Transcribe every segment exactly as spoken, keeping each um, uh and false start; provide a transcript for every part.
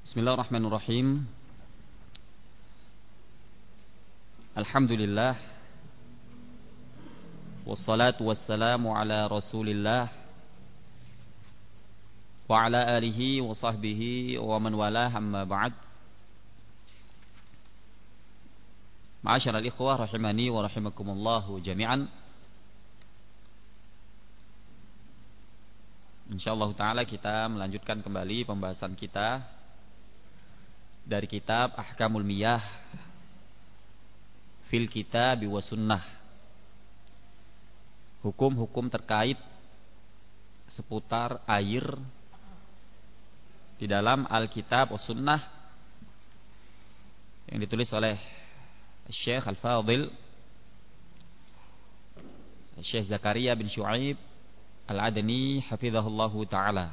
Bismillahirrahmanirrahim. Alhamdulillah. Wassalatu wassalamu ala Rasulillah wa ala alihi wa sahbihi wa man walah, amma ba'd. Ma'asyiral ikhwah rahimani wa rahimakumullahu jami'an. Insyaallah taala kita melanjutkan kembali pembahasan kita dari kitab Ahkamul Miyah fil Kitab wa Sunnah. Hukum-hukum terkait seputar air di dalam Alkitab wa Sunnah yang ditulis oleh Syekh Al-Fadhil Syekh Zakaria bin Syu'aib Al-Adni hafizahullahu ta'ala.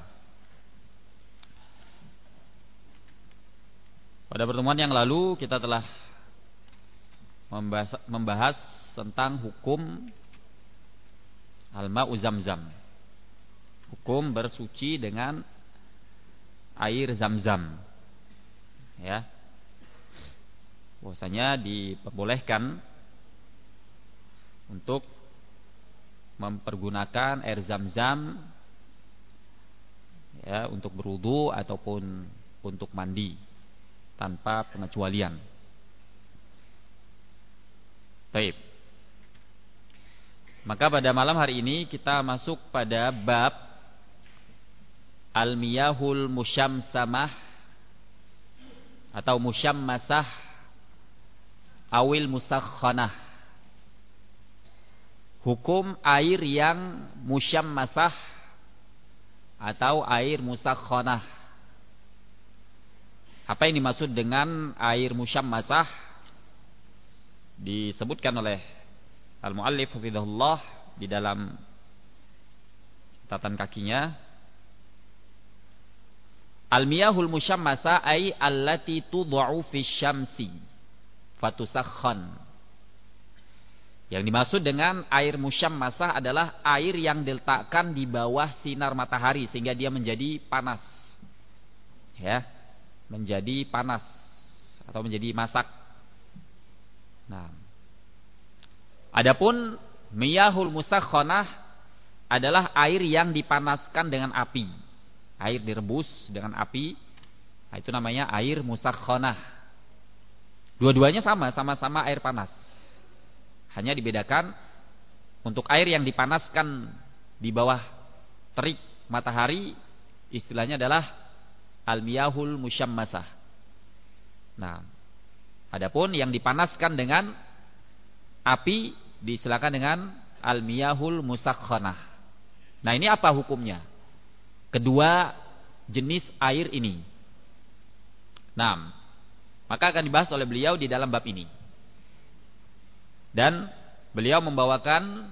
Pada pertemuan yang lalu kita telah membahas, membahas tentang hukum al-ma'u Zamzam. Hukum bersuci dengan air Zamzam. Ya. Bahwasanya diperbolehkan untuk mempergunakan air Zamzam ya untuk berwudu ataupun untuk mandi tanpa pengecualian. Baik. Maka pada malam hari ini kita masuk pada bab al-miyahul musyamsamah atau musyammasah awil musakhkhanah. Hukum air yang musyammasah atau air musakhkhanah. Apa yang dimaksud dengan air musyammasah? Disebutkan oleh al-muallif hafizahullah di dalam catatan kakinya. Al-miyahul musyammasah ay allati tud'u fi syamsi fatusakhkhan. Yang dimaksud dengan air musyammasah adalah air yang diletakkan di bawah sinar matahari sehingga dia menjadi panas. Ya, menjadi panas atau menjadi masak. Nah, adapun miyahul musakhkhanah adalah air yang dipanaskan dengan api. Air direbus dengan api, nah, itu namanya air musakhkhanah. Dua-duanya sama, sama-sama air panas. Hanya dibedakan untuk air yang dipanaskan di bawah terik matahari istilahnya adalah al-miyahul musyammasah. Nah, adapun yang dipanaskan dengan api diistilahkan dengan al-miyahul musakhkhanah. Nah, ini apa hukumnya? Kedua jenis air ini. Nah, maka akan dibahas oleh beliau di dalam bab ini. Dan beliau membawakan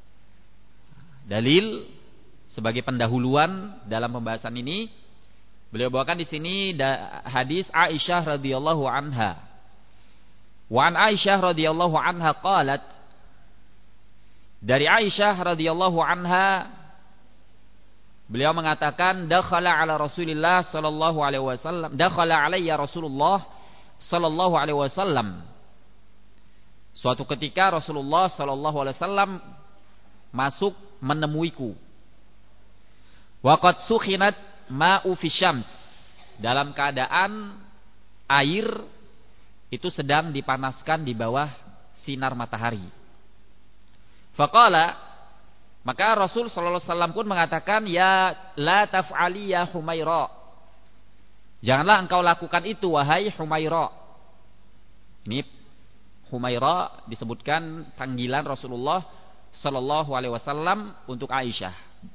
dalil sebagai pendahuluan dalam pembahasan ini. Beliau bawakan di sini hadis Aisyah radhiyallahu anha. Wa an Aisyah radhiyallahu anha qalat, dari Aisyah radhiyallahu anha beliau mengatakan, dakhala ala Rasulillah sallallahu alaihi wasallam, dakhala alayya Rasulullah sallallahu alaihi wasallam. Suatu ketika Rasulullah sallallahu alaihi wasallam masuk menemuiku. Waqad sukhinat ma'u fi syams, dalam keadaan air itu sedang dipanaskan di bawah sinar matahari. Faqala, maka Rasul sallallahu alaihi wasallam pun mengatakan, ya la taf'ali ya Humaira, janganlah engkau lakukan itu wahai Humaira. Ini Humaira disebutkan panggilan Rasulullah sallallahu alaihi wasallam untuk Aisyah.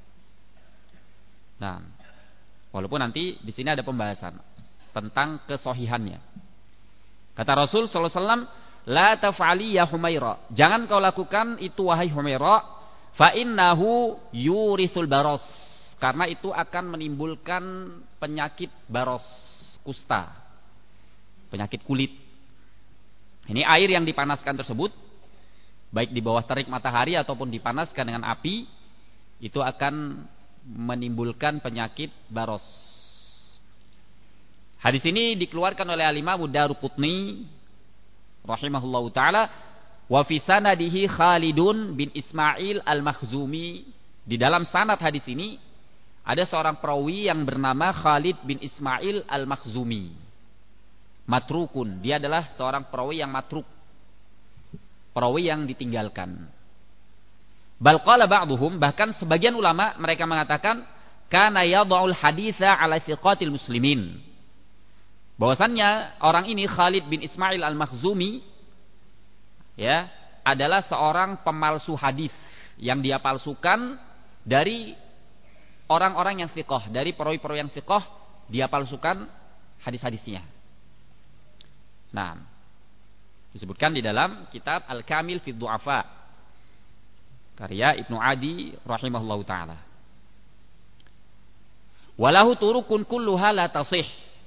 Nah, walaupun nanti di sini ada pembahasan tentang kesohihannya. Kata Rasul sallallahu alaihi wasallam, la taf'ali ya Humaira, jangan kau lakukan itu wahai Humaira, fa innahu yurithul baros, karena itu akan menimbulkan penyakit baros, kusta, penyakit kulit. Ini air yang dipanaskan tersebut, baik di bawah terik matahari ataupun dipanaskan dengan api, itu akan menimbulkan penyakit baros. Hadis ini dikeluarkan oleh Al-Imam Daruqutni rahimahullahu taala, wa fi sanadihi Khalidun bin Ismail Al-Makhzumi. Di dalam sanad hadis ini ada seorang perawi yang bernama Khalid bin Ismail Al-Makhzumi. Matrukun, dia adalah seorang perawi yang matruk, perawi yang ditinggalkan. Bal qala ba'duhum, bahkan sebagian ulama mereka mengatakan kana yad'ul haditsa ala thiqatil muslimin. Bahwasannya orang ini Khalid bin Ismail Al-Makhzumi ya, adalah seorang pemalsu hadis yang dia palsukan dari orang-orang yang thiqah, dari perawi-perawi yang thiqah dia palsukan hadis-hadisnya. Nah, disebutkan di dalam kitab Al-Kamil fi Du'afa karya Ibnu Adi rahimahullahu taala. Walahu turukun kulluha la tasih.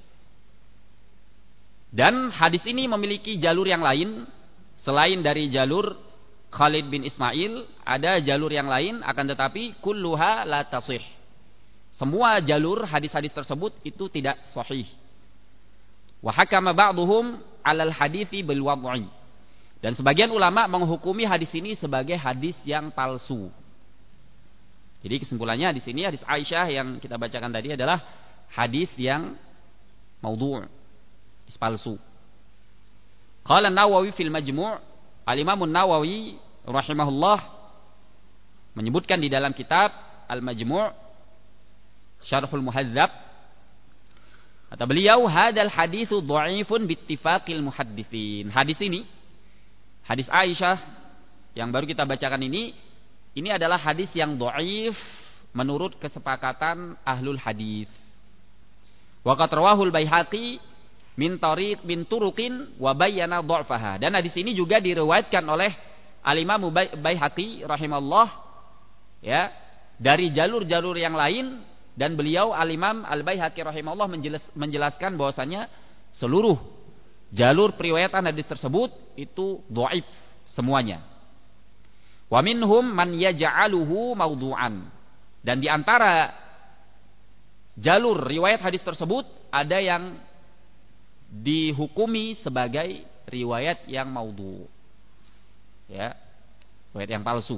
Dan hadis ini memiliki jalur yang lain selain dari jalur Khalid bin Ismail, ada jalur yang lain akan tetapi kulluha la tasih. Semua jalur hadis-hadis tersebut itu tidak sahih. Wa hakama ba'dhum 'alal hadithi bil wad'i. Dan sebagian ulama menghukumi hadis ini sebagai hadis yang palsu. Jadi kesimpulannya di sini hadis Aisyah yang kita bacakan tadi adalah hadis yang maudhu', hadis palsu. Qala An-Nawawi fil Majmu', Al-Imam An-Nawawi rahimahullah menyebutkan di dalam kitab Al-Majmu' Syarhul Muhadzab, kata beliau, hadal haditsu dha'ifun bittifaqil muhadditsin. Hadis ini, hadis Aisyah yang baru kita bacakan ini, ini adalah hadis yang dhaif menurut kesepakatan ahlul hadis. Wa qad rawahul Baihaqi min tariq min turuqin wa bayyana dha'faha. Dan hadis ini juga diriwayatkan oleh Al-Imam Baihaqi rahimallah ya, dari jalur-jalur yang lain, dan beliau Al-Imam Al-Baihaqi rahimahullah menjelas, menjelaskan bahwasanya seluruh jalur periwayatan hadis tersebut itu dhaif semuanya. Wa minhum man yaj'aluhu mawdu'an. Dan di antara jalur riwayat hadis tersebut ada yang dihukumi sebagai riwayat yang maudhu. Ya, riwayat yang palsu.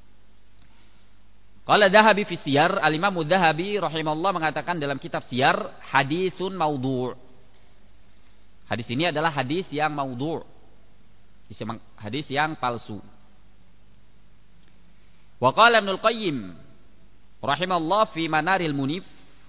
Qala Dzahabi fi Siyar, Al-Imam Dzahabi rahimahullah mengatakan dalam kitab Siyar, hadisun maudhu'. Hadis ini adalah hadis yang maudhu'. Hadis yang palsu. Wa qala Ibnul Qayyim rahimahullah fi Manaril Munif,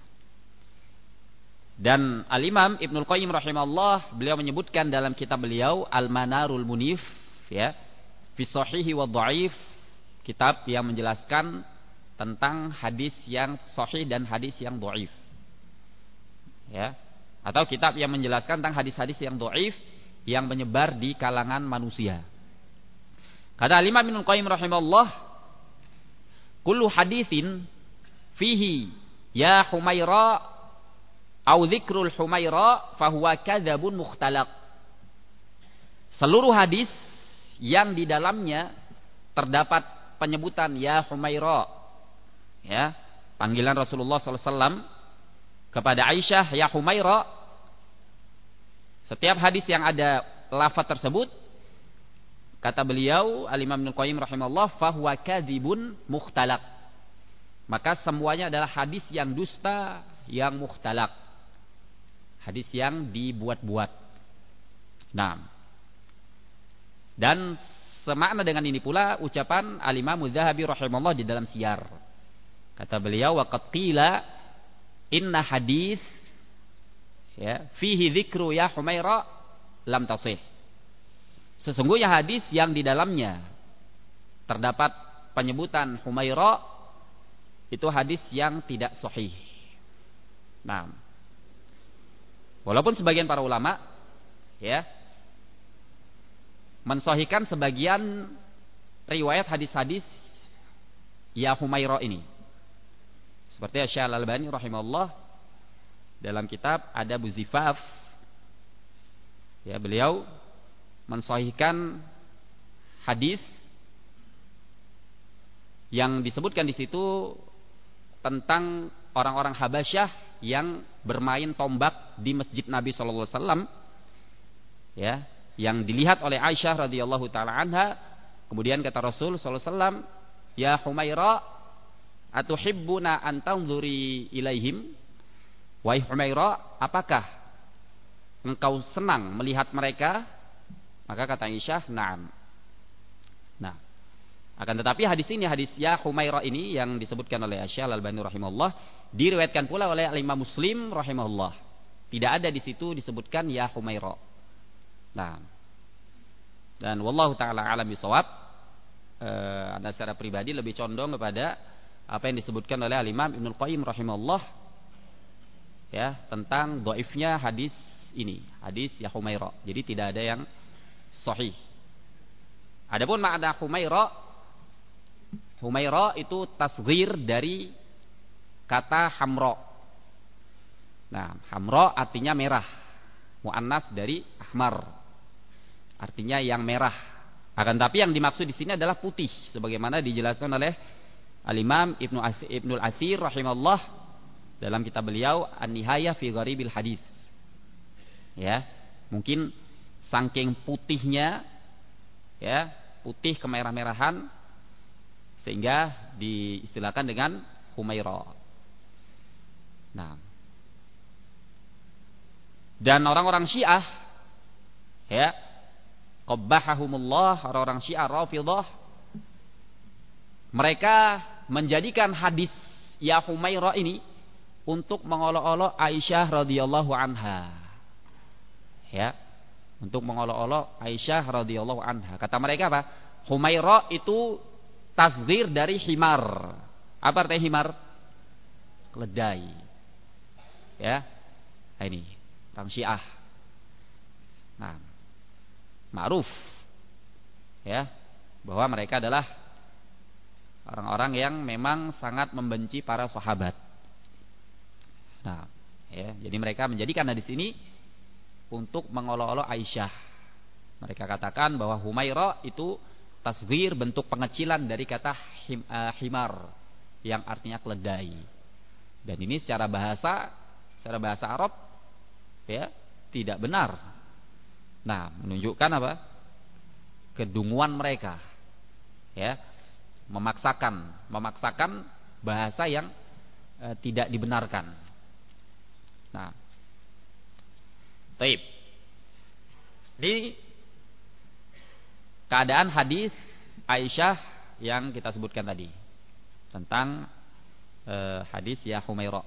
dan Al-Imam Ibnul Qayyim rahimahullah beliau menyebutkan dalam kitab beliau Al-Manarul Munif ya, fi Shahihi wa Dhaif, kitab yang menjelaskan tentang hadis yang sahih dan hadis yang dhaif. Ya, atau kitab yang menjelaskan tentang hadis-hadis yang dhaif yang menyebar di kalangan manusia. Kata Al-Imam Ibnul Qayyim rahimahullah, kullu haditsin fihi ya Humaira au dzikrul Humaira fahuwa kadzabun mukhtalaq. Seluruh hadis yang di dalamnya terdapat penyebutan ya Humaira, ya, panggilan Rasulullah sallallahu alaihi wasallam kepada Aisyah ya Humaira, setiap hadis yang ada lafaz tersebut, kata beliau Al-Imam Ibnul Qayyim rahimahullah, fahuwa kadzibun mukhtalaq. Maka semuanya adalah hadis yang dusta, yang mukhtalaq, hadis yang dibuat-buat. Nah, dan semakna dengan ini pula ucapan Al-Imam Dzahabi rahimahullah di dalam Siyar. Kata beliau, wa qad qila inna hadis ya fihi dzikru ya Humaira lam tasih. Sesungguhnya hadis yang di dalamnya terdapat penyebutan Humaira itu hadis yang tidak sahih. Nah, walaupun sebagian para ulama ya mensahihkan sebagian riwayat hadis-hadis ya Humaira ini, seperti Syekh Al-Albani rahimahullah dalam kitab Adabuz Zifaf, ya, beliau mensahihkan hadis yang disebutkan di situ tentang orang-orang Habasyah yang bermain tombak di masjid Nabi sallallahu alaihi wasallam, ya, yang dilihat oleh Aisyah radhiyallahu taala anha. Kemudian kata Rasul sallallahu alaihi wasallam, "Ya Humaira, atuhibbuna an tanzuri ilaihim?" Wahai Humaira, apakah engkau senang melihat mereka? Maka kata Aisyah, "Na'am." Nah, akan tetapi hadis ini, hadis ya Humaira ini yang disebutkan oleh Asy-Syaikh Al-Albani rahimahullah, diriwayatkan pula oleh Imam Muslim rahimahullah. Tidak ada di situ disebutkan ya Humaira. Nah, dan wallahu taala alam bisawab, eh, anda secara pribadi lebih condong kepada apa yang disebutkan oleh Al-Imam Ibnul Qayyim rahimahullah, ya, tentang dhaifnya hadis ini, hadis ya Humaira. Jadi tidak ada yang sahih. Adapun makna Humaira, Humaira itu tasghir dari kata hamra. Nah, hamra artinya merah. Muannas dari ahmar. Artinya yang merah. Akan tapi yang dimaksud di sini adalah putih, sebagaimana dijelaskan oleh Al-Imam Ibnu Ibnul Atsir rahimahullah dalam kitab beliau An-Nihayah fi Gharibil Hadis. Ya, mungkin saking putihnya, ya, putih kemerah-merahan, sehingga diistilahkan dengan Humaira. Nah, dan orang-orang Syiah, ya, qabbahahumullah, orang-orang Syiah Rafidhah, mereka menjadikan hadis ya Humaira ini untuk mengolok-olok Aisyah radhiyallahu anha. Ya, untuk mengolok-olok Aisyah radhiyallahu anha. Kata mereka apa? Humaira itu tasghir dari himar. Apa artinya himar? Keledai. Ya. Nah, ini orang Syiah. Nah, ma'ruf, ya, bahwa mereka adalah orang-orang yang memang sangat membenci para sahabat. Nah, ya, jadi mereka menjadikan hadis ini untuk mengolok-olok Aisyah. Mereka katakan bahwa Humaira itu tasghir, bentuk pengecilan dari kata him, uh, himar, yang artinya keledai. Dan ini secara bahasa, secara bahasa Arab, ya, tidak benar. Nah, menunjukkan apa? Kedunguan mereka, ya, memaksakan, memaksakan bahasa yang uh, tidak dibenarkan. Nah, baik. Ini keadaan hadis Aisyah yang kita sebutkan tadi tentang uh, hadis ya Humaira.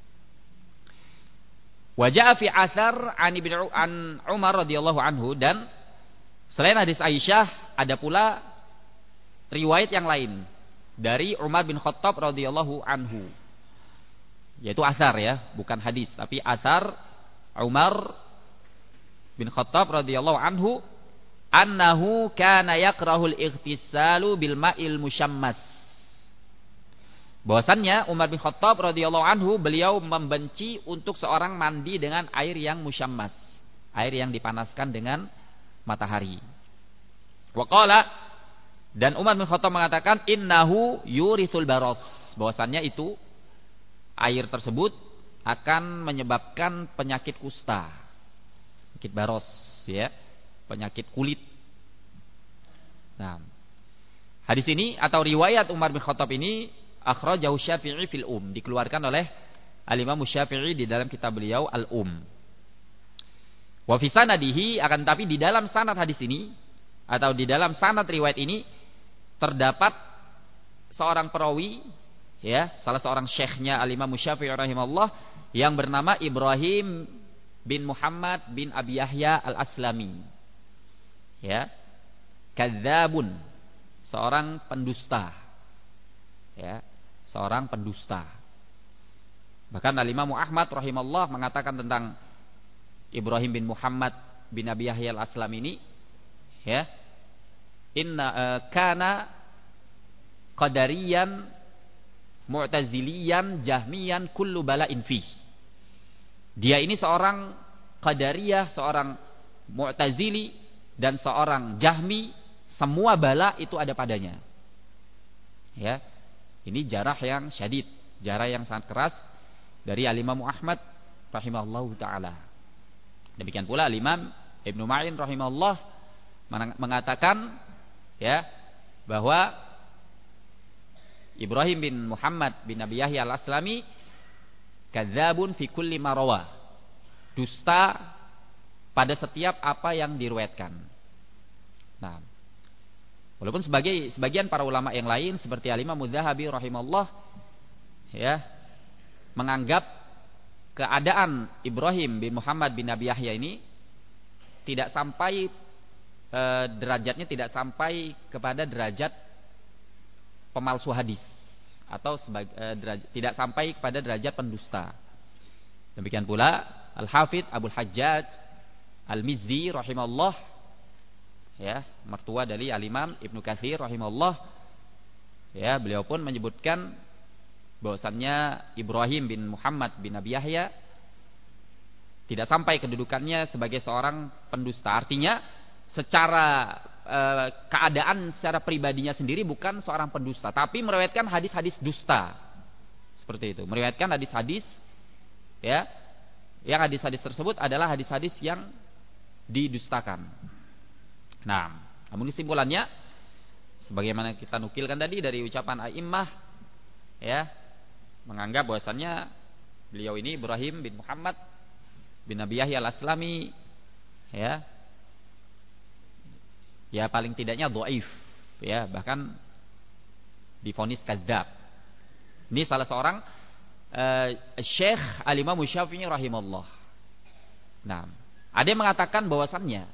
Wa jaa fi athar an ibnu an Umar radhiyallahu anhu, dan selain hadis Aisyah ada pula riwayat yang lain dari Umar bin Khattab radhiyallahu anhu, yaitu athar, ya, bukan hadis tapi athar Umar bin Khattab radhiyallahu anhu, annahu kana yakrahul ightisalu bil ma'il musyammas. Bahwasannya Umar bin Khattab radhiyallahu anhu, beliau membenci untuk seorang mandi dengan air yang musyammas, air yang dipanaskan dengan matahari. Wa qala, dan Umar bin Khattab mengatakan, innahu yurithul baros, bahwasannya itu air tersebut akan menyebabkan penyakit kusta, penyakit baros, ya, penyakit kulit. Nah, hadis ini atau riwayat Umar bin Khattab ini akhrajahu Syafi'i fil Um, dikeluarkan oleh Al-Imam Syafi'i di dalam kitab beliau Al-Um. Wa fi sanadihi, akan tapi di dalam sanad hadis ini atau di dalam sanad riwayat ini terdapat seorang perawi, ya, salah seorang syekhnya Al-Imam Syafi'i rahimahullah, yang bernama Ibrahim bin Muhammad bin Abi Yahya Al-Aslami. Ya, kadzabun, seorang pendusta. Ya, seorang pendusta. Bahkan Al-Imam Ahmad rahimahullah mengatakan tentang Ibrahim bin Muhammad bin Abi Yahya Al-Aslam ini, ya, inna uh, kana qadariyan mu'taziliyan jahmiyan kullu bala'in fih. Dia ini seorang qadariyah, seorang mu'tazili, dan seorang jahmi, semua bala itu ada padanya. Ya, ini jarah yang syadid, jarah yang sangat keras dari Al-Imam Ahmad rahimahullahu taala. Demikian pula Al-Imam Ibnu Ma'in rahimahullah mengatakan ya bahwa Ibrahim bin Muhammad bin Abi Yahya Al-Aslami kadzabun fi kulli ma rawa. Dusta pada setiap apa yang diriwayatkan. Nah, walaupun sebagai sebagian para ulama yang lain seperti Al-Imam Mudzahabi rahimahullah ya menganggap keadaan Ibrahim bin Muhammad bin Abi Yahya ini tidak sampai e, derajatnya tidak sampai kepada derajat pemalsu hadis atau sebagai, e, derajat, tidak sampai kepada derajat pendusta. Demikian pula Al-Hafidz Abdul Hajjaj Al-Mizzi rahimahullah ya, mertua dari Al-Imam Ibnu Katsir rahimahullah ya, beliau pun menyebutkan bahwasannya Ibrahim bin Muhammad bin Abi Yahya tidak sampai kedudukannya sebagai seorang pendusta. Artinya secara e, keadaan secara pribadinya sendiri bukan seorang pendusta, tapi meriwayatkan hadis-hadis dusta. Seperti itu, meriwayatkan hadis-hadis ya, yang hadis-hadis tersebut adalah hadis-hadis yang didustakan. Nah, namun kesimpulannya sebagaimana kita nukilkan tadi dari ucapan a'immah ya, menganggap bahwasannya beliau ini Ibrahim bin Muhammad bin Abi Yahya Al-Aslami ya ya paling tidaknya dhaif ya, bahkan divonis kadzab. Ini salah seorang uh, Syekh Al-Imam Syafi'i rahimahullah. Nah, ada yang mengatakan bahwasannya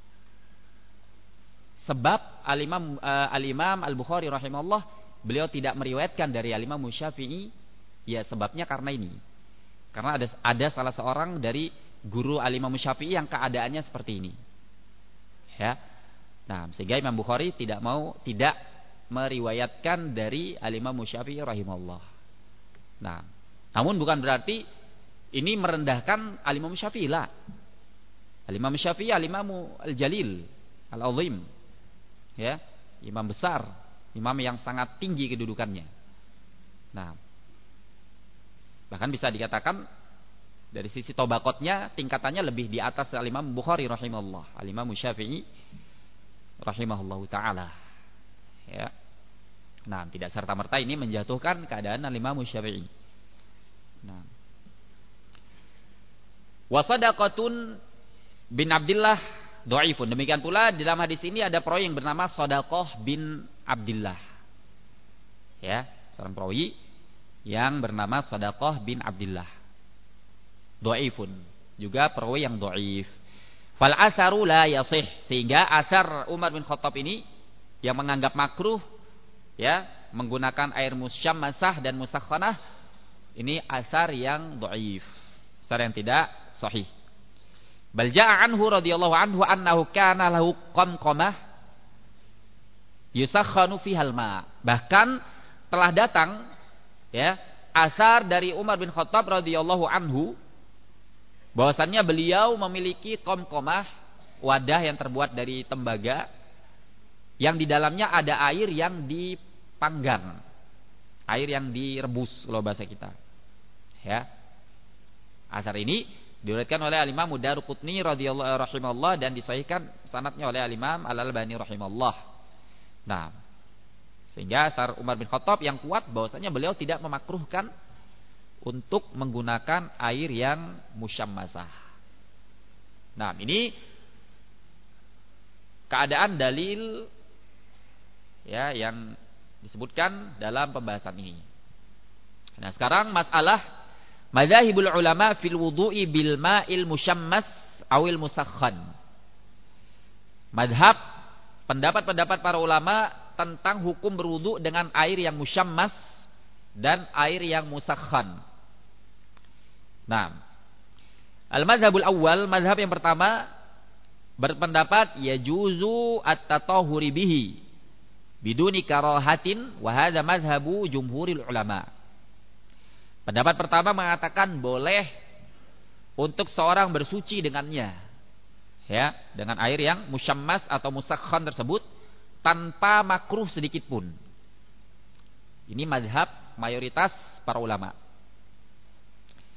sebab Al-Imam uh, Al-Imam Al-Bukhari rahimahullah beliau tidak meriwayatkan dari Al-Imam Syafi'i, ya sebabnya karena ini. Karena ada ada salah seorang dari guru Al-Imam Syafi'i yang keadaannya seperti ini. Ya. Nah, sehingga Imam Bukhari tidak mau tidak meriwayatkan dari Al-Imam Syafi'i rahimahullah. Nah, namun bukan berarti ini merendahkan Al-Imam Syafi'i lah. Al-Imam Syafi'i Al-Imam Al-Jalil, Al-Azim. Ya, imam besar, imam yang sangat tinggi kedudukannya. Nah, bahkan bisa dikatakan dari sisi tobaqotnya tingkatannya lebih di atas Al-Imam Bukhari rahimahullah, Al-Imam Syafi'i rahimahullahu taala. Ya. Nah, tidak serta-merta ini menjatuhkan keadaan Al-Imam Syafi'i. Nah. Wa sadaqatun bin Abdullah dhaifun. Demikian pula di dalam hadis ini ada perawi yang bernama Shadaqah bin Abdullah. Ya, seorang perawi yang bernama Shadaqah bin Abdullah. Dhaifun, juga perawi yang dhaif. Fal asaru la yasih, sehingga asar Umar bin Khattab ini yang menganggap makruh ya menggunakan air musyammasah dan musakhkhanah, ini asar yang dhaif, asar yang tidak sahih. Bal jaa anhu radhiyallahu anhu annahu kana lahu qamqamah yusakhkhanu fihal ma. Bahkan telah datang ya asar dari Umar bin Khattab radhiyallahu anhu bahwasannya beliau memiliki qamqamah, wadah yang terbuat dari tembaga yang di dalamnya ada air yang dipanggang, air yang direbus kalau bahasa kita. Ya. Asar ini diriwayatkan oleh Al-Imam Daruqutni radhiyallahu rahimahullah dan disahihkan sanadnya oleh Al-Imam Al-Albani rahimahullah. Nah, sehingga asar Umar bin Khattab yang kuat bahwasanya beliau tidak memakruhkan untuk menggunakan air yang musyammasah. Nah, ini keadaan dalil ya yang disebutkan dalam pembahasan ini. Nah, sekarang masalah madzhabul ulama fil wudu'i bil ma'il musyammas awil musakhkhan. Madhab, pendapat-pendapat para ulama tentang hukum berwudu dengan air yang musyammas dan air yang musakhkhan. Nah, al-madzhabul awal, mazhab yang pertama berpendapat yajuzu at-tatahhuri bihi biduni karahatin wa hadza mazhabu jumhuril ulama. Pendapat pertama mengatakan boleh untuk seorang bersuci dengannya, ya, dengan air yang musyammas atau musakhkhan tersebut tanpa makruh sedikit pun. Ini mazhab mayoritas para ulama.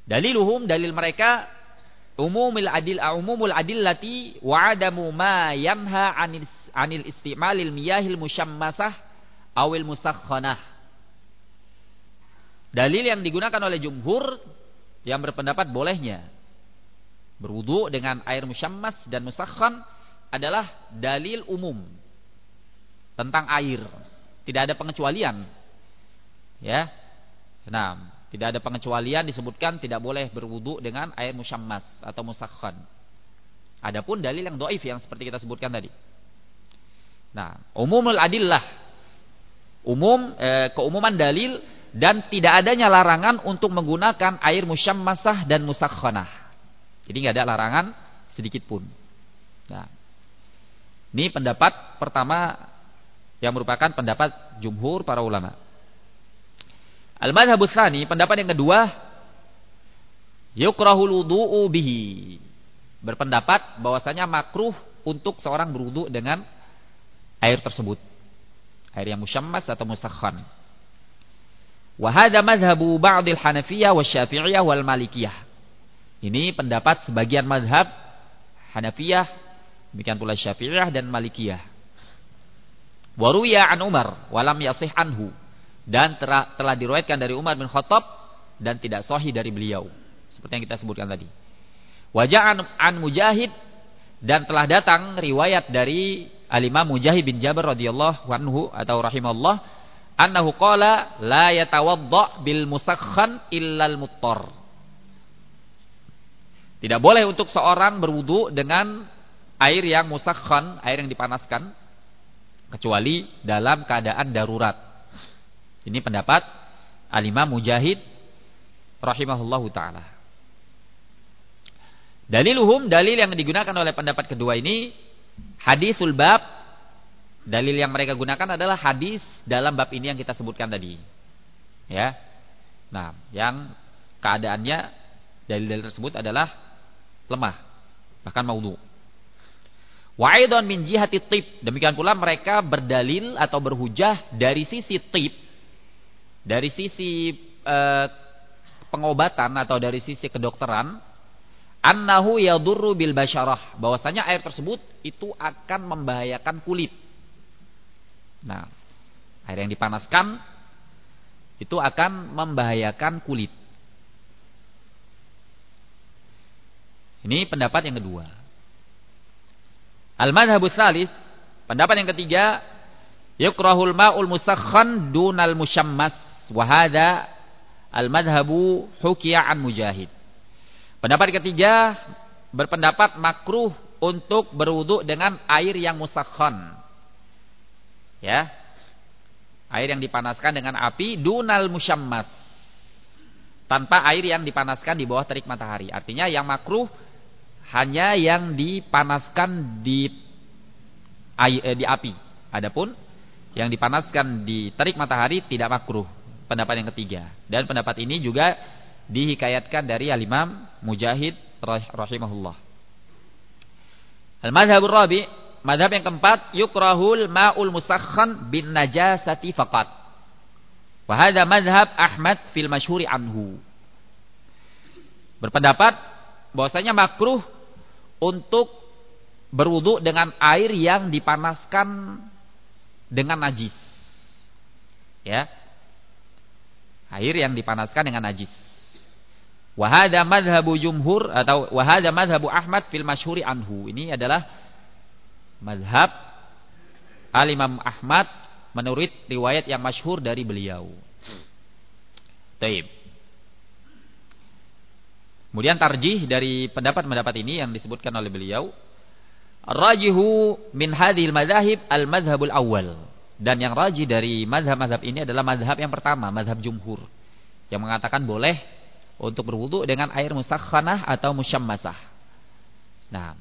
Daliluhum, dalil mereka, umumul adil umumul adillati wa adamu ma yanha anil anil istimalil miyahil musyammasah awil musakhkhanah. Dalil yang digunakan oleh jumhur yang berpendapat bolehnya berwudu dengan air musyammas dan musakhkhan adalah dalil umum tentang air. Tidak ada pengecualian. Ya. Nah, tidak ada pengecualian, disebutkan tidak boleh berwudu dengan air musyammas atau musakhkhan. Adapun dalil yang dhaif yang seperti kita sebutkan tadi. Nah, umumul adillah, umum eh, keumuman dalil dan tidak adanya larangan untuk menggunakan air musyammasah dan musakhkhanah. Jadi nggak ada larangan sedikit pun. Nah, ini pendapat pertama yang merupakan pendapat jumhur para ulama. Al-madhhabus tsani, pendapat yang kedua, yukrahul wudu'u bihi. Berpendapat bahwasanya makruh untuk seorang berwudu dengan air tersebut. Air yang musyammas atau musakhkhan. Wa hadza madhhabu ba'dil Hanafiyah wasy-Syafi'iyah wal Malikiyah. Ini pendapat sebagian mazhab Hanafiyah, demikian pula Syafi'iyah dan Malikiyah. Wa ruwiya an Umar wa lam yasih anhu. Dan telah, telah diriwayatkan dari Umar bin Khattab dan tidak sahih dari beliau, seperti yang kita sebutkan tadi. Waja'an an Mujahid, dan telah datang riwayat dari Al-Imam Mujahid bin Jabir radhiyallahu anhu atau rahimahullah, annahu qala la yatawadda bil musakhkhan illa al muttar. Tidak boleh untuk seorang berwudu dengan air yang musakhkhan, air yang dipanaskan, kecuali dalam keadaan darurat. Ini pendapat Al-Imam Mujahid rahimahullahu ta'ala. Daliluhum, dalil yang digunakan oleh pendapat kedua ini, hadisul bab. Dalil yang mereka gunakan adalah hadis dalam bab ini yang kita sebutkan tadi. Ya. Nah, yang keadaannya dalil-dalil tersebut adalah lemah, bahkan maudhu. Wa aidan min jihati tib. Demikian pula mereka berdalil atau berhujah dari sisi tib, dari sisi eh, pengobatan atau dari sisi kedokteran, annahu yadurru bil basyarah, bahwasanya air tersebut itu akan membahayakan kulit. Nah, air yang dipanaskan itu akan membahayakan kulit. Ini pendapat yang kedua. Al-madhhabus tsalits, pendapat yang ketiga, yukrahul ma'ul musakhkhan dunal musyammas. Wa hadza al-madhhabu hukiya an Mujahid. Pendapat ketiga berpendapat makruh untuk berwudu dengan air yang musakhkhan. Ya. Air yang dipanaskan dengan api dunal musyammas. Tanpa air yang dipanaskan di bawah terik matahari. Artinya yang makruh hanya yang dipanaskan di eh, di api. Adapun yang dipanaskan di terik matahari tidak makruh. Pendapat yang ketiga. Dan pendapat ini juga dihikayatkan dari Al-Imam Mujahid rahimahullah. Al-madhhabur rabi', madhab yang keempat, yukrahul ma'ul musakhkhan bin najasati faqat. Wa hadza madhhab Ahmad fil masyhuri anhu. Berpendapat bahwasanya makruh untuk berwudu dengan air yang dipanaskan dengan najis. Ya. Air yang dipanaskan dengan najis. Wa hadza madhhabu jumhur atau wa hadza madhhabu Ahmad fil masyhuri anhu. Ini adalah mazhab Al-Imam Ahmad menurut riwayat yang masyhur dari beliau. Taib. Kemudian tarjih dari pendapat-pendapat ini yang disebutkan oleh beliau, rajihu min hadhil madzahib al-madzhabul awal. Dan yang rajih dari mazhab-mazhab ini adalah mazhab yang pertama, mazhab jumhur, yang mengatakan boleh untuk berwudu dengan air musakhkhanah atau musyammasah. Nah,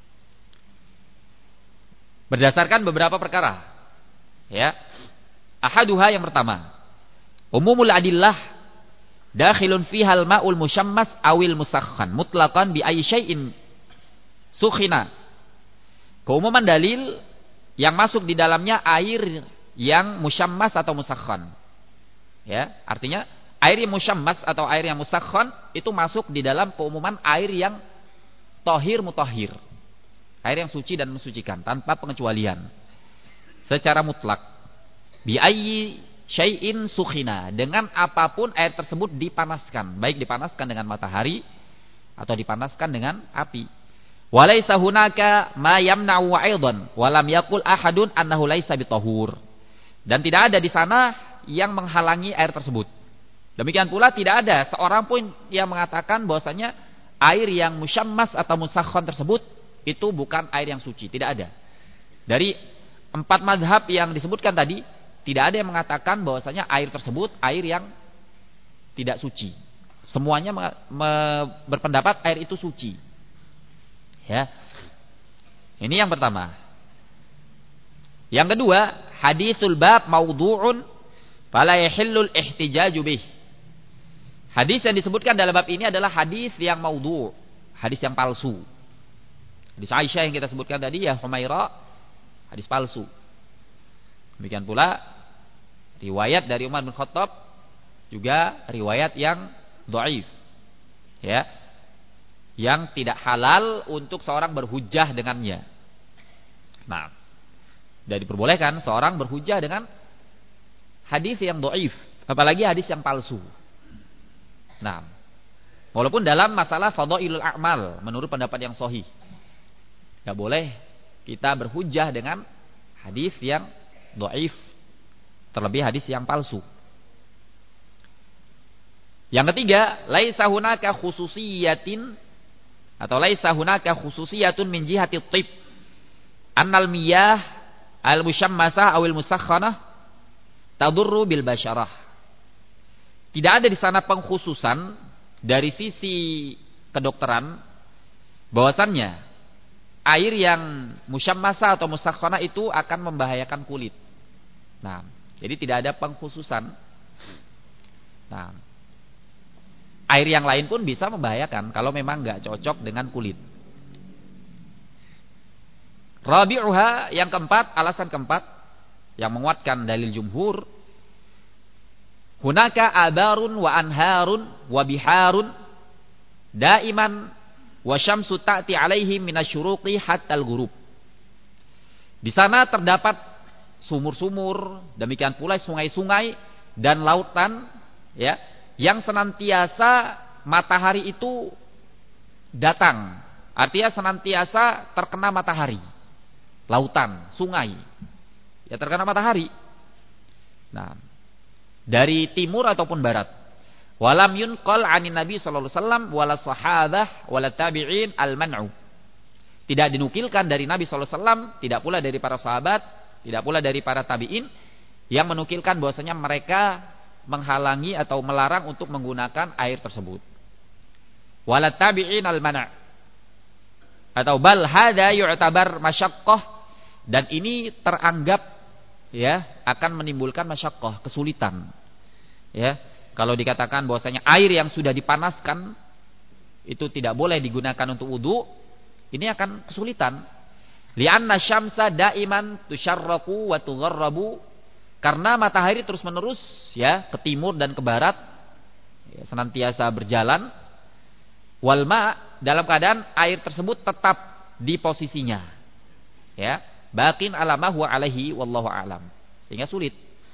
berdasarkan beberapa perkara. Ya. Ahaduha, yang pertama, umumul adillah dakhilun fiha al-ma'ul musyammas awil musakhkhan mutlaqan bi ayyi syai'in sukhina. Keumuman dalil yang masuk di dalamnya air yang musyammas atau musakhkhan. Ya, artinya air yang musyammas atau air yang musakhon itu masuk di dalam keumuman air yang tohir mutahhir. Air yang suci dan mensucikan tanpa pengecualian. Secara mutlak. Bi ayyi syai'in sukhina, dengan apapun air tersebut dipanaskan, baik dipanaskan dengan matahari atau dipanaskan dengan api. Walaysa hunaka ma yamna'u aidan wa lam yaqul ahadun annahu laisa bitahur. Dan tidak ada di sana yang menghalangi air tersebut. Demikian pula tidak ada seorang pun yang mengatakan bahwasanya air yang musyammas atau musakhon tersebut itu bukan air yang suci, tidak ada. Dari empat mazhab yang disebutkan tadi, tidak ada yang mengatakan bahwasanya air tersebut air yang tidak suci. Semuanya berpendapat air itu suci. Ya. Ini yang pertama. Yang kedua, haditsul bab maudhu'un fala yahillul ihtijaju bih. Hadis yang disebutkan dalam bab ini adalah hadis yang maudhu', hadis yang palsu. Hadis Aisyah yang kita sebutkan tadi ya Humairah, hadis palsu. Demikian pula riwayat dari Umar bin Khattab juga riwayat yang dhaif. Ya. Yang tidak halal untuk seorang berhujjah dengannya. Nah, dan diperbolehkan seorang berhujjah dengan hadis yang dhaif, apalagi hadis yang palsu. Nah, walaupun dalam masalah fadhailul a'mal menurut pendapat yang sahih, enggak boleh kita berhujjah dengan hadis yang dhaif, terlebih hadis yang palsu. Yang ketiga, laisa hunaka khususiyatin atau laisa hunaka khususiyatun min jihati tib annal miyah al-musyammasa awil musakhanah tadurru bil basyarah. Tidak ada di sana pengkhususan dari sisi kedokteran bahwasannya air yang musyammasa atau musakhana itu akan membahayakan kulit. Nah, jadi tidak ada pengkhususan. Nah, air yang lain pun bisa membahayakan kalau memang enggak cocok dengan kulit. Rabi'uha, yang keempat, alasan keempat yang menguatkan dalil jumhur, hunaka abarun wa anharun wa biharun daiman wa syamsu ta'ti alaihim minasyuruqi hatta al-ghurub. Di sana terdapat sumur-sumur, demikian pula sungai-sungai dan lautan, ya, yang senantiasa matahari itu datang. Artinya senantiasa terkena matahari. Lautan, sungai, ya terkena matahari. Nah, dari timur ataupun barat. Walam yunqal 'anin Nabi sallallahu alaihi wasallam wala sahabah wala tabi'in al-man'u. Tidak dinukilkan dari Nabi sallallahu alaihi wasallam, tidak pula dari para sahabat, tidak pula dari para tabi'in yang menukilkan bahwasanya mereka menghalangi atau melarang untuk menggunakan air tersebut. Wala tabi'in al-man', atau bal hada yu'tabar masyaqqah, dan ini teranggap ya akan menimbulkan masyaqqah, kesulitan. Ya, kalau dikatakan bahwasanya air yang sudah dipanaskan itu tidak boleh digunakan untuk wudu, ini akan kesulitan. Li'anna syamsa daiman tusyarraqu wa tugharrabu, karena matahari terus-menerus ya ke timur dan ke barat, ya, senantiasa berjalan. Wal ma, dalam keadaan air tersebut tetap di posisinya. Ya, baqin ala ma huwa alaihi wallahu a'lam. Sehingga sulit.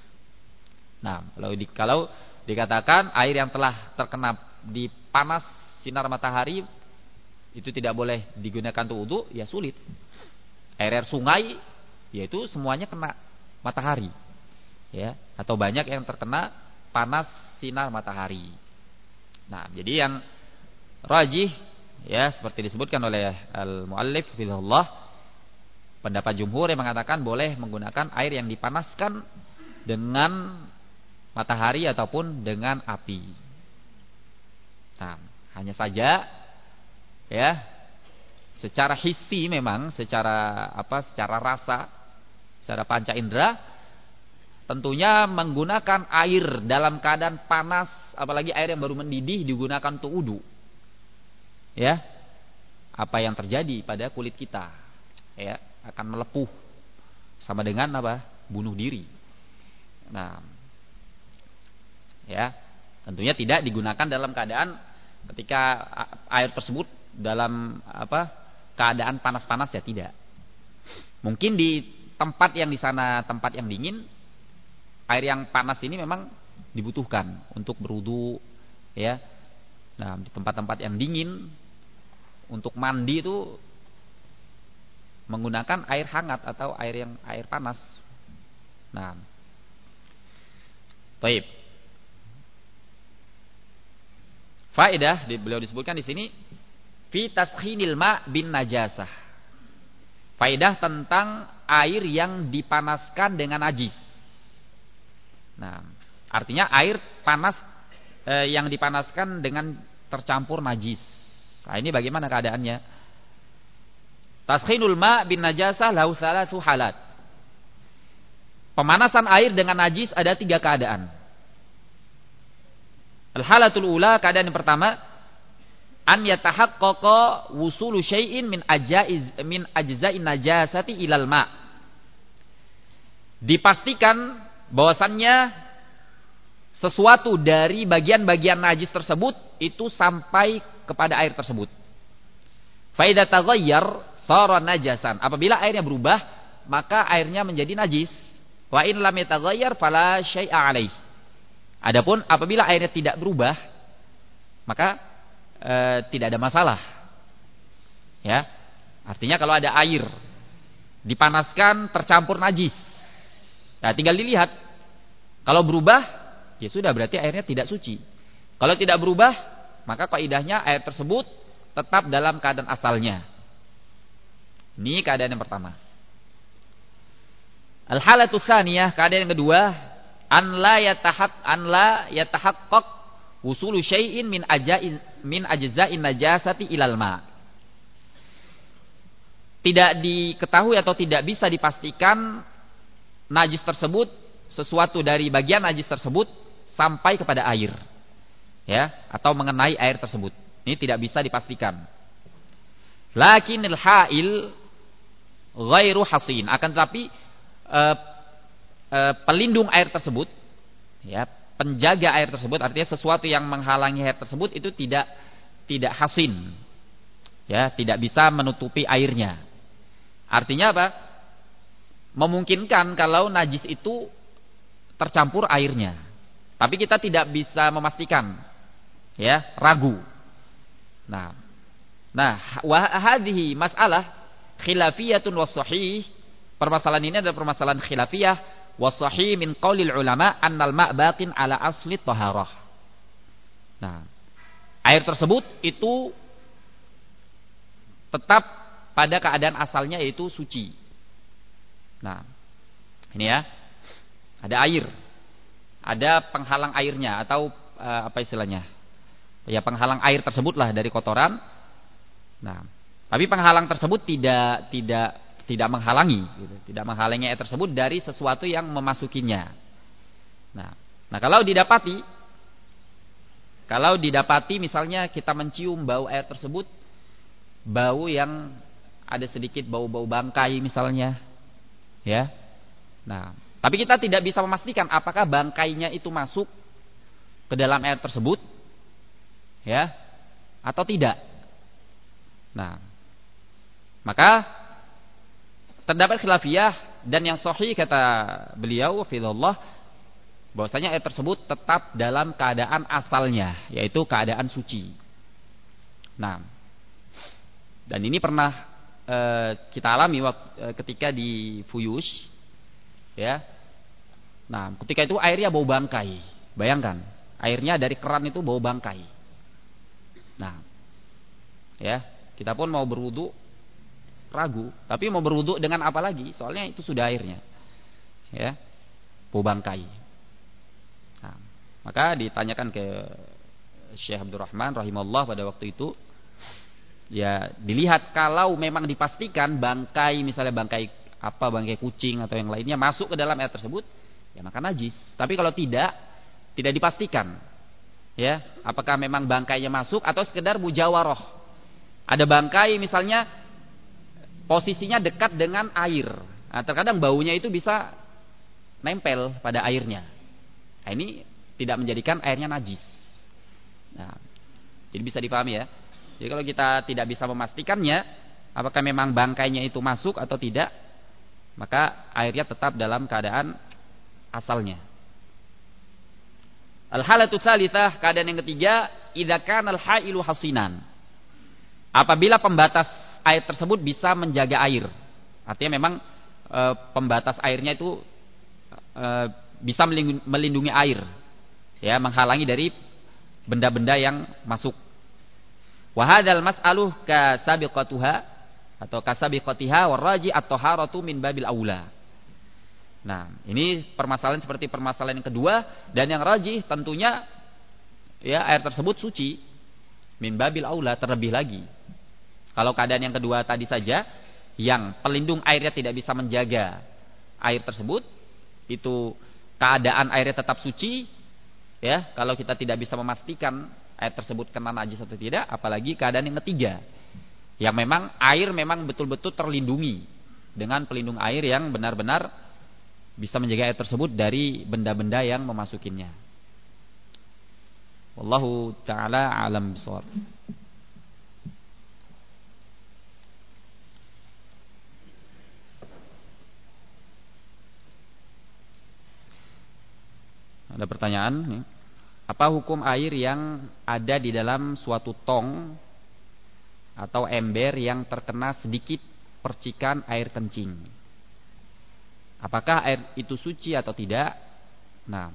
Nah, kalau di, kalau dikatakan air yang telah terkena di panas sinar matahari itu tidak boleh digunakan untuk wudu, ya sulit. Air-air sungai yaitu semuanya kena matahari. Ya, atau banyak yang terkena panas sinar matahari. Nah, jadi yang rajih ya seperti disebutkan oleh al-muallif fillah, pendapat jumhur yang mengatakan boleh menggunakan air yang dipanaskan dengan matahari ataupun dengan api. Nah, hanya saja ya secara hissi memang, secara apa? Secara rasa, secara panca indera, tentunya menggunakan air dalam keadaan panas, apalagi air yang baru mendidih digunakan untuk wudu. Ya, apa yang terjadi pada kulit kita? Ya, akan melepuh, sama dengan apa? Bunuh diri. Nah, ya, Tentunya tidak digunakan dalam keadaan ketika air tersebut dalam apa keadaan panas-panas, ya tidak. Mungkin di tempat yang di sana tempat yang dingin, air yang panas ini memang dibutuhkan untuk berwudu, ya. Nah, di tempat-tempat yang dingin untuk mandi itu menggunakan air hangat atau air yang air panas. Nah, baik. Faedah beliau disebutkan di sini fi taskhinil ma bin najasah. Faedah tentang air yang dipanaskan dengan najis. Nah, artinya air panas eh, yang dipanaskan dengan tercampur najis. Nah, ini bagaimana keadaannya? Taskhinul ma bin najasah lahu salatu halat. Pemanasan air dengan najis ada tiga keadaan. Al-halatul ula, keadaan yang pertama, an yatahaqqaqa wusulu syai'in min ajaiz min ajza'in najasati ilal ma. Dipastikan bahwasannya sesuatu dari bagian-bagian najis tersebut itu sampai kepada air tersebut. Fa idza taghayyar shara najasan. Apabila airnya berubah, maka airnya menjadi najis. Wa in lam yataghayyar fala syai'a alaihi. Adapun apabila airnya tidak berubah, maka e, tidak ada masalah. Ya. Artinya kalau ada air dipanaskan tercampur najis, nah tinggal dilihat. Kalau berubah, ya sudah, berarti airnya tidak suci. Kalau tidak berubah, maka kaidahnya air tersebut tetap dalam keadaan asalnya. Ini keadaan yang pertama. Al-halatu tsaniyah, keadaan yang kedua, an la yatahaq an la yatahaqqaq wusulu syai'in min aja'in min ajza'in najasati ilal ma. Tidak diketahui atau tidak bisa dipastikan najis tersebut, sesuatu dari bagian najis tersebut sampai kepada air, ya, atau mengenai air tersebut. Ini tidak bisa dipastikan. Lakinil ha'il ghairu hasin, akan tetapi e, e, pelindung air tersebut, ya, penjaga air tersebut, artinya sesuatu yang menghalangi air tersebut itu tidak tidak hasin, ya, tidak bisa menutupi airnya. Artinya apa? Memungkinkan kalau najis itu tercampur airnya, tapi kita tidak bisa memastikan, ya, ragu. Nah, nah, wa hadhihi mas'alah khilafiyatun was sahih. Permasalahan ini adalah permasalahan khilafiyah was sahih min qaulil ulama annal ma' baqin ala asli taharah. Nah, air tersebut itu tetap pada keadaan asalnya, yaitu suci. Nah, ini ya, ada air, ada penghalang airnya atau uh, apa istilahnya? Ya, penghalang air tersebutlah dari kotoran. Nah, tapi penghalang tersebut tidak tidak tidak menghalangi, gitu. Tidak menghalangi air tersebut dari sesuatu yang memasukinya. Nah, nah kalau didapati, kalau didapati misalnya kita mencium bau air tersebut, bau yang ada sedikit bau-bau bangkai misalnya, ya. Nah, tapi kita tidak bisa memastikan apakah bangkainya itu masuk ke dalam air tersebut, ya, atau tidak. Nah, maka terdapat khilafiyah, dan yang sahih kata beliau fidhullah, bahwasanya air tersebut tetap dalam keadaan asalnya, yaitu keadaan suci. Nah, dan ini pernah e, kita alami waktu, e, ketika di Fuyush, ya. Nah, ketika itu airnya bau bangkai. Bayangkan, airnya dari keran itu bau bangkai. Nah, ya, kita pun mau berwudu ragu, tapi mau berwudu dengan apa lagi? Soalnya itu sudah airnya, ya, bau bangkai. Nah, maka ditanyakan ke Syekh Abdurrahman rahimahullah pada waktu itu, ya, dilihat kalau memang dipastikan bangkai, misalnya bangkai apa, bangkai kucing atau yang lainnya masuk ke dalam air tersebut, ya maka najis. Tapi kalau tidak, tidak dipastikan, ya, apakah memang bangkainya masuk atau sekedar mujawarah. Ada bangkai misalnya posisinya dekat dengan air. Nah, terkadang baunya itu bisa nempel pada airnya. Nah, ini tidak menjadikan airnya najis. Nah, jadi bisa dipahami ya. Jadi kalau kita tidak bisa memastikannya apakah memang bangkainya itu masuk atau tidak, maka airnya tetap dalam keadaan asalnya. Al-halatu tsalitsah, keadaan yang ketiga, idza kana al-hailu hasinan. Apabila pembatas air tersebut bisa menjaga air. Artinya memang e, pembatas airnya itu e, bisa melindungi air, ya, menghalangi dari benda-benda yang masuk. Wa hadzal mas'aluh ka sabiqatuha atau ka sabiqatiha waraji at-taharatu min babil aula. Nah, ini permasalahan seperti permasalahan yang kedua, dan yang rajih tentunya ya air tersebut suci min babil aula, terlebih lagi. Kalau keadaan yang kedua tadi saja yang pelindung airnya tidak bisa menjaga air tersebut, itu keadaan airnya tetap suci, ya, kalau kita tidak bisa memastikan air tersebut kena najis atau tidak, apalagi keadaan yang ketiga yang memang air memang betul-betul terlindungi dengan pelindung air yang benar-benar bisa menjaga air tersebut dari benda-benda yang memasukinya. Wallahu ta'ala alam bishawab. Ada pertanyaan, apa hukum air yang ada di dalam suatu tong atau ember yang terkena sedikit percikan air kencing? Apakah air itu suci atau tidak? Nah,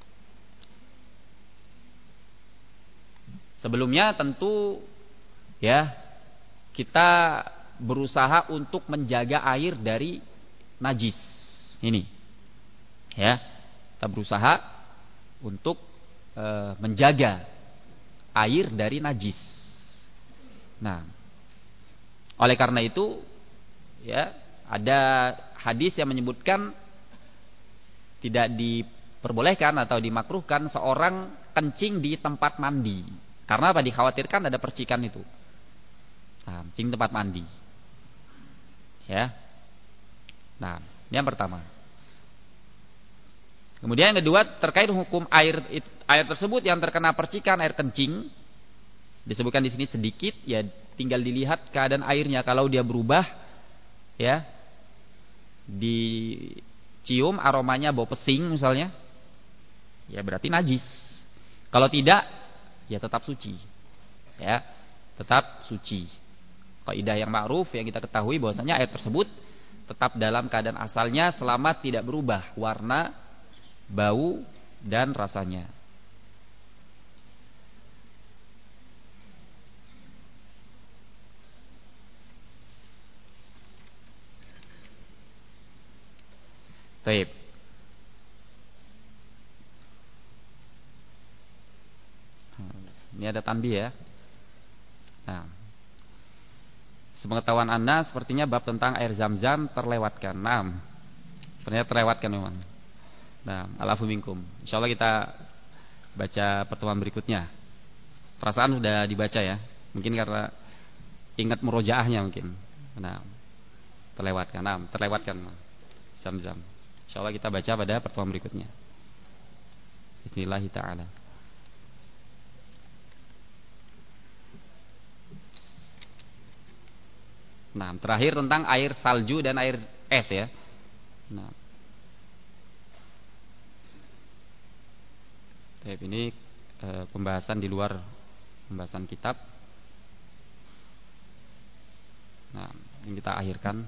sebelumnya tentu ya kita berusaha untuk menjaga air dari najis. Ini, ya, kita berusaha untuk e, menjaga air dari najis. Nah, oleh karena itu, ya, ada hadis yang menyebutkan tidak diperbolehkan atau dimakruhkan seorang kencing di tempat mandi. Karena apa? Dikhawatirkan ada percikan itu. Nah, kencing tempat mandi. Ya. Nah, ini yang pertama. Kemudian yang kedua, terkait hukum air air tersebut yang terkena percikan air kencing, disebutkan di sini sedikit, ya tinggal dilihat keadaan airnya. Kalau dia berubah, ya, dicium aromanya bau pesing misalnya, ya berarti najis. Kalau tidak, ya tetap suci, ya tetap suci. Kaidah yang ma'ruf yang kita ketahui bahwasanya air tersebut tetap dalam keadaan asalnya selama tidak berubah warna, bau dan rasanya. Baik. Ini ada tanbih ya. Nah, sepengetahuan Anda sepertinya bab tentang air Zam-Zam terlewatkan. Nah, ternyata terlewatkan memang. Nah, alafu minkum. Insyaallah kita baca pertemuan berikutnya. Perasaan sudah dibaca ya. Mungkin karena ingat murojaahnya mungkin. Nah, terlewatkan. Nah, terlewatkan Zam-Zam. Insyaallah kita baca pada pertemuan berikutnya. Bismillah ta'ala. Nah, terakhir tentang air salju dan air es ya. Nah, ini e, pembahasan di luar pembahasan kitab. Nah, ini kita akhirkan.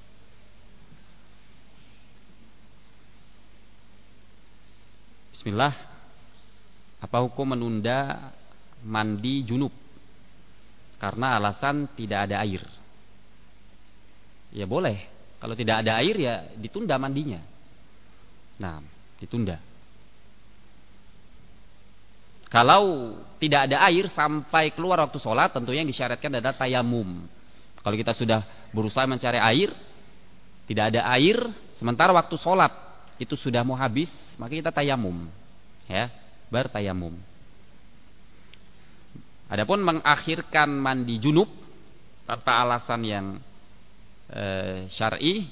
Bismillah. Apa hukum menunda mandi junub karena alasan tidak ada air? Ya boleh. Kalau tidak ada air ya ditunda mandinya. Nah, ditunda. Kalau tidak ada air sampai keluar waktu sholat, tentunya yang disyaratkan adalah tayamum. Kalau kita sudah berusaha mencari air, tidak ada air, sementara waktu sholat itu sudah mau habis, maka kita tayamum, ya, bertayamum. Adapun mengakhirkan mandi junub tanpa alasan yang e, syar'i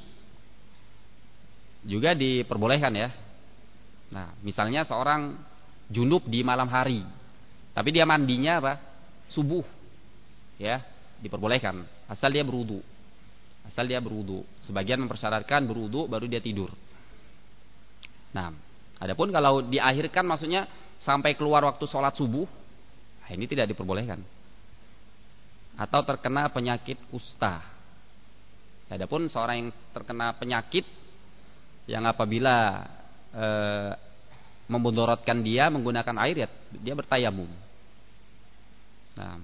juga diperbolehkan ya. Nah, misalnya seorang junub di malam hari, Tapi dia mandinya apa? Subuh. Ya, diperbolehkan asal dia berwudu. Asal dia berwudu. Sebagian mempersyaratkan berwudu baru dia tidur. Nah, adapun kalau diakhirkan maksudnya sampai keluar waktu sholat subuh, nah ini tidak diperbolehkan. Atau terkena penyakit kusta. Adapun seorang yang terkena penyakit yang apabila e, memudaratkan dia menggunakan air, ya dia bertayamum. Nah,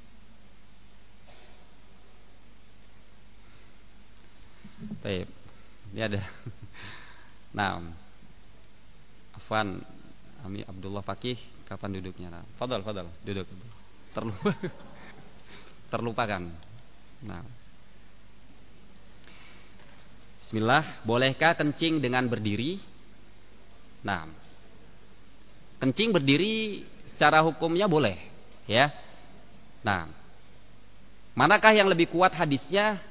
baik. Ini ada. Nah, Afwan Ami Abdullah Fakih, kapan duduknya? Nah, fadal, fadal, duduk. Terlupa. Terlupakan. Nah. Bismillah, bolehkah kencing dengan berdiri? Nah, kencing berdiri secara hukumnya boleh, ya. Nah, manakah yang lebih kuat hadisnya?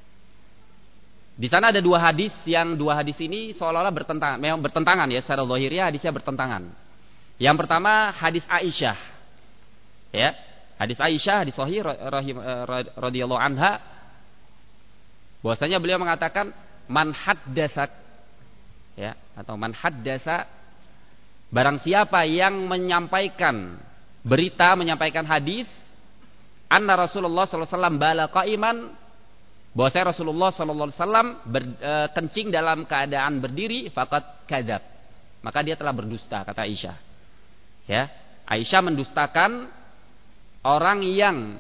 Di sana ada dua hadis, yang dua hadis ini seolah-olah bertentangan, memang bertentangan ya, secara zahirnya hadisnya bertentangan. Yang pertama hadis Aisyah. Ya, hadis Aisyah hadis sahih radhiyallahu anha, bahwasanya beliau mengatakan man haddatsak, ya, atau man haddasa, barang siapa yang menyampaikan berita, menyampaikan hadis, anna Rasulullah sallallahu alaihi wasallam bala qa'iman, bahwasanya Rasulullah sallallahu alaihi wasallam kencing dalam keadaan berdiri, faqad kadzab, maka dia telah berdusta, kata Aisyah. Ya, Aisyah mendustakan orang yang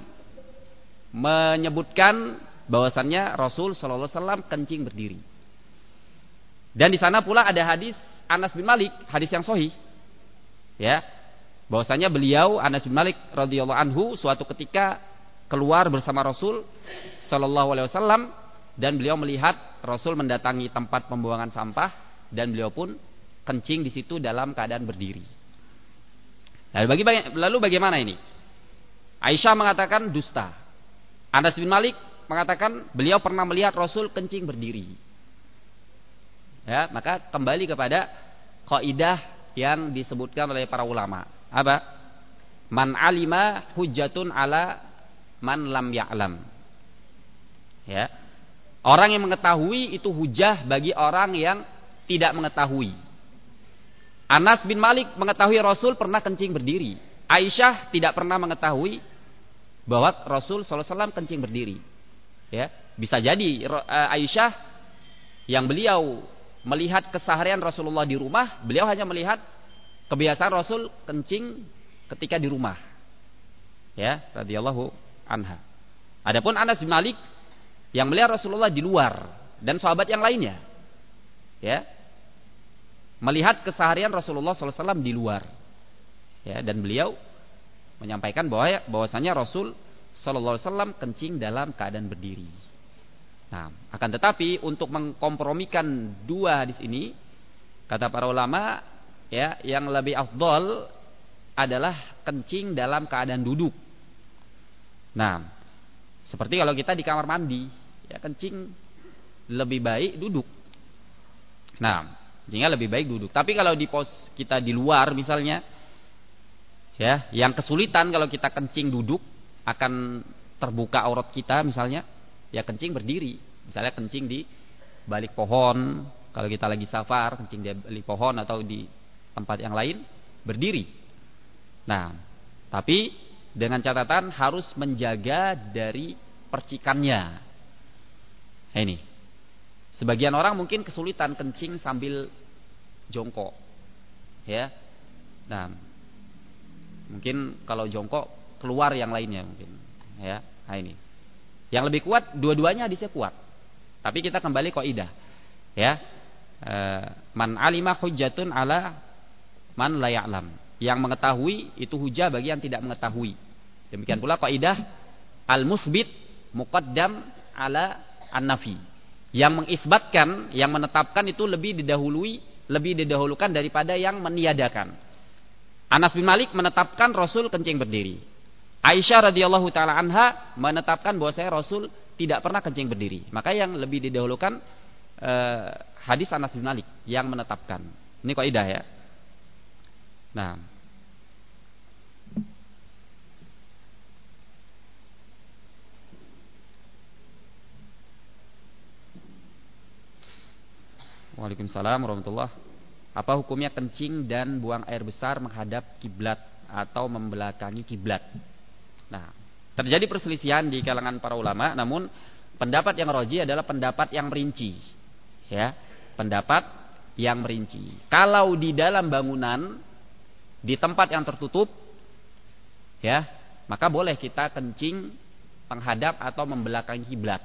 menyebutkan bahwasannya Rasul sallallahu alaihi wasallam kencing berdiri. Dan di sana pula ada hadis Anas bin Malik, hadis yang sahih. Ya, bahwasanya beliau Anas bin Malik radhiyallahu anhu suatu ketika keluar bersama Rasul sallallahu alaihi wasallam, dan beliau melihat Rasul mendatangi tempat pembuangan sampah, dan beliau pun kencing di situ dalam keadaan berdiri. Lalu, bagi, lalu bagaimana ini? Aisyah mengatakan dusta. Anas bin Malik mengatakan beliau pernah melihat Rasul kencing berdiri. Ya, maka kembali kepada kaidah yang disebutkan oleh para ulama. Apa? Man alima hujjatun ala man lam ya'lam. Ya. Orang yang mengetahui itu hujah bagi orang yang tidak mengetahui. Anas bin Malik mengetahui Rasul pernah kencing berdiri. Aisyah tidak pernah mengetahui bahwa Rasul sallallahu alaihi wasallam kencing berdiri. Ya, bisa jadi Aisyah yang beliau melihat keseharian Rasulullah di rumah, beliau hanya melihat kebiasaan Rasul kencing ketika di rumah. Ya, radhiyallahu anha. Adapun Anas bin Malik yang melihat Rasulullah di luar, dan sahabat yang lainnya, ya, melihat keseharian Rasulullah sallallahu alaihi wasallam di luar, ya, dan beliau menyampaikan bahwa bahwasanya Rasul sallallahu alaihi wasallam kencing dalam keadaan berdiri. Nah, akan tetapi untuk mengkompromikan dua hadis ini, kata para ulama, ya, yang lebih afdol adalah kencing dalam keadaan duduk. Nah, seperti kalau kita di kamar mandi, ya, kencing lebih baik duduk. Nah, kencingnya lebih baik duduk. Tapi kalau di pos kita di luar misalnya, ya, yang kesulitan kalau kita kencing duduk akan terbuka aurat kita misalnya, ya kencing berdiri. Misalnya kencing di balik pohon, kalau kita lagi safar kencing di balik pohon atau di tempat yang lain, berdiri. Nah, tapi dengan catatan harus menjaga dari percikannya. Nah, ini. Sebagian orang mungkin kesulitan kencing sambil jongkok. Ya. Nah, mungkin kalau jongkok keluar yang lainnya mungkin. Ya. Nah, ini. Yang lebih kuat dua-duanya hadisnya kuat. Tapi kita kembali kaidah. Ya. E, man alima hujjatun ala man la ya'lam. Yang mengetahui itu hujah bagi yang tidak mengetahui. Demikian pula kaidah al-musbit muqaddam ala an-nafi. Yang mengisbatkan, yang menetapkan itu lebih didahului, lebih didahulukan daripada yang meniadakan. Anas bin Malik menetapkan Rasul kencing berdiri. Aisyah radhiyallahu taala anha menetapkan bahwasanya Rasul tidak pernah kencing berdiri. Maka yang lebih didahulukan eh, hadis Anas bin Malik yang menetapkan. Ini kaidah ya. Nah, Waalaikumsalam warahmatullahi. Apa hukumnya kencing dan buang air besar menghadap kiblat atau membelakangi kiblat? Nah, terjadi perselisihan di kalangan para ulama, namun pendapat yang rajih adalah pendapat yang merinci. Ya, pendapat yang merinci. Kalau di dalam bangunan, di tempat yang tertutup, ya, maka boleh kita kencing menghadap atau membelakangi kiblat.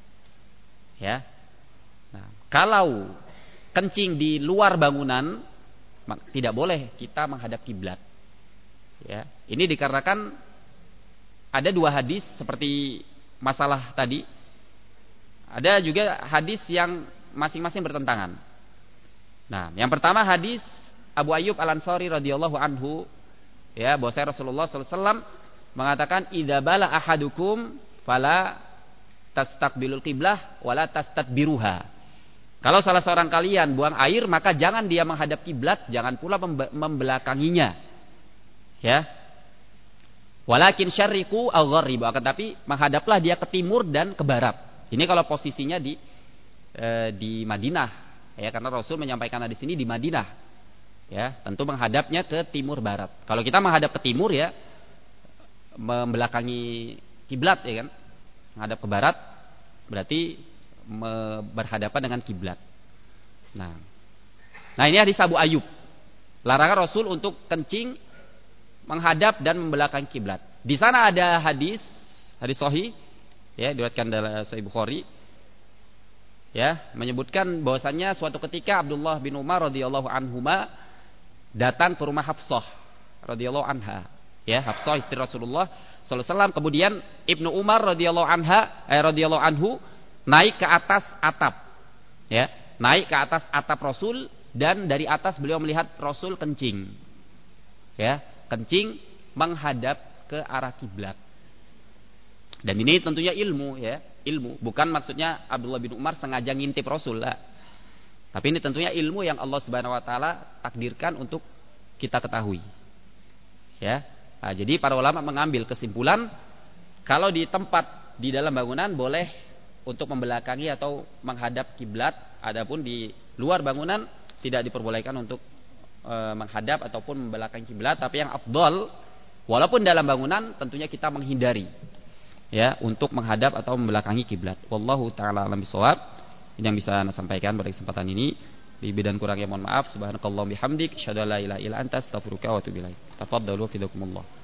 Ya. Nah, kalau kencing di luar bangunan, tidak boleh kita menghadap kiblat. Ya, ini dikarenakan ada dua hadis seperti masalah tadi. Ada juga hadis yang masing-masing bertentangan. Nah, yang pertama hadis Abu Ayyub Al-Ansari radhiyallahu anhu, ya, bahwa Rasulullah sallallahu alaihi wasallam mengatakan, "Idza bala ahadukum fala tastaqbilul qiblah wala tastadbiruha." Kalau salah seorang kalian buang air, maka jangan dia menghadap kiblat, jangan pula membelakanginya. Ya. Walakin syarriqu aw gharribu, akan tapi menghadaplah dia ke timur dan ke barat. Ini kalau posisinya di e, di Madinah, ya, karena Rasul menyampaikan hadis ini di Madinah. Ya, tentu menghadapnya ke timur barat. Kalau kita menghadap ke timur, ya, membelakangi kiblat, ya kan? Menghadap ke barat berarti berhadapan dengan kiblat. Nah, nah ini hadis Abu Ayyub. Larangan Rasul untuk kencing menghadap dan membelakangi kiblat. Di sana ada hadis, hadis sahih, ya, diriwayatkan dalam Sahih Bukhari, ya, menyebutkan bahwasannya suatu ketika Abdullah bin Umar radhiyallahu anhuma datang ke rumah Hafsah radhiyallahu anha, ya, Hafsah istri Rasulullah sallallahu alaihi wasallam. Kemudian Ibnu Umar radhiyallahu anha eh, radhiyallahu anhu naik ke atas atap, ya, naik ke atas atap Rasul, dan dari atas beliau melihat Rasul kencing, ya, kencing menghadap ke arah kiblat. Dan ini tentunya ilmu, ya, ilmu, bukan maksudnya Abdullah bin Umar sengaja ngintip Rasul, lah. Tapi ini tentunya ilmu yang Allah Subhanahu Wa Taala takdirkan untuk kita ketahui, ya. Nah, jadi para ulama mengambil kesimpulan kalau di tempat di dalam bangunan boleh untuk membelakangi atau menghadap kiblat, adapun di luar bangunan tidak diperbolehkan untuk e, menghadap ataupun membelakangi kiblat. Tapi yang afdal, walaupun dalam bangunan, tentunya kita menghindari, ya, untuk menghadap atau membelakangi kiblat. Wallahu taala alam bisawab. Ini yang bisa saya sampaikan pada kesempatan ini. Lebih dan kurangnya mohon maaf. Subhanakallahumma bihamdik, asyhadu an la ilaha illa anta, astaghfiruka wa atubu ilaik. Tafadhalu fidakumullah.